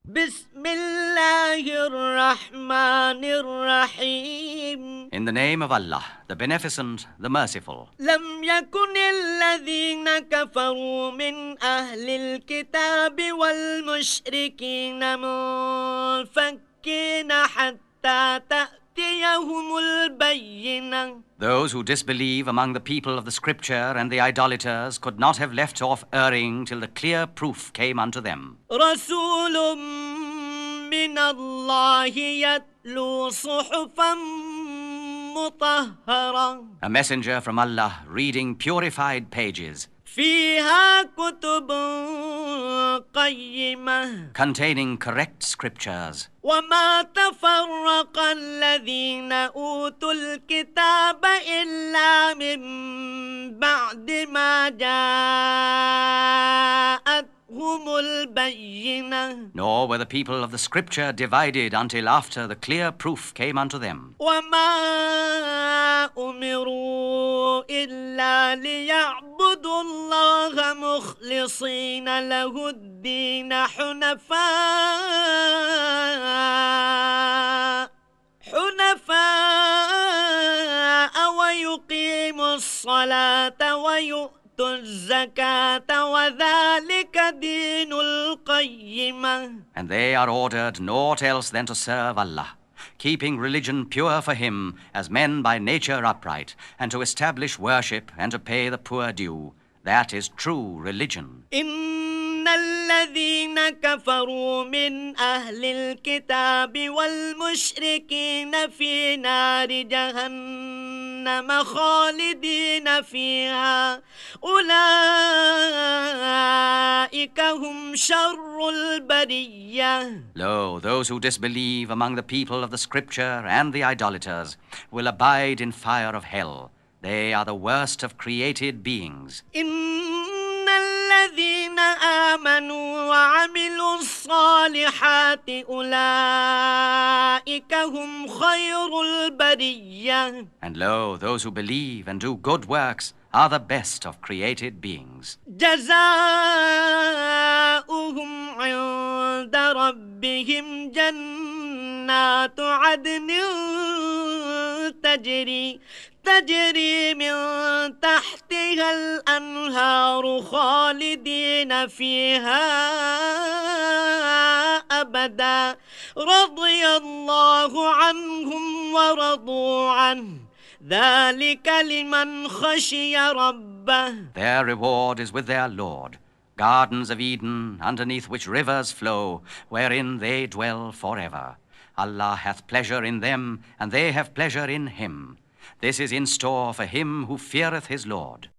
بسم الله الرحمن الرحيم. In the name of Allah, the Beneficent, the Merciful. لم يكن الذين كفروا من أهل الكتاب والمشركين منفكين حتى تأتيهم البينة. Those who disbelieve among the people of the Scripture and the idolaters could not have left off erring till the clear proof came unto them. رسول من الله يتلو صحفا مطهرة. A messenger from Allah reading purified pages فيها كتب قيمة. containing correct scriptures. وما تفرق الذين أوتوا الكتاب إلا من بعد ما جاءتهم البينة. Nor were the people of the Scripture divided until after the clear proof came unto them. وما أمروا إلا ليعبدوا الله مخلصين له الدين حنفاء ويقيموا الصلاة ويؤتوا الزكاة وذلك دين القيمة. And they are ordered naught else than to serve Allah, keeping religion pure for Him as men by nature upright, and to establish worship and to pay the poor due. That is true religion. إن الذين كفروا من أهل الكتاب والمشركين في نار جهنم خالدين فيها أولئك هم شر البرية. Lo, those who disbelieve among the people of the Scripture and the idolaters will abide in fire of hell. They are the worst of created beings. إن الذين آمنوا وعملوا الصالحات أولئك هم خير البرية. And lo, those who believe and do good works are the best of created beings. جزاؤهم عند ربهم جنات عدن تجري من تحتها الأنهار خالدين فيها أبدا رضي الله عنهم ورضوا عنه ذلك لمن خشي ربه. Their reward is with their Lord, gardens of Eden, underneath which rivers flow, wherein they dwell forever. Allah hath pleasure in them, and they have pleasure in Him. This is in store for him who feareth his Lord.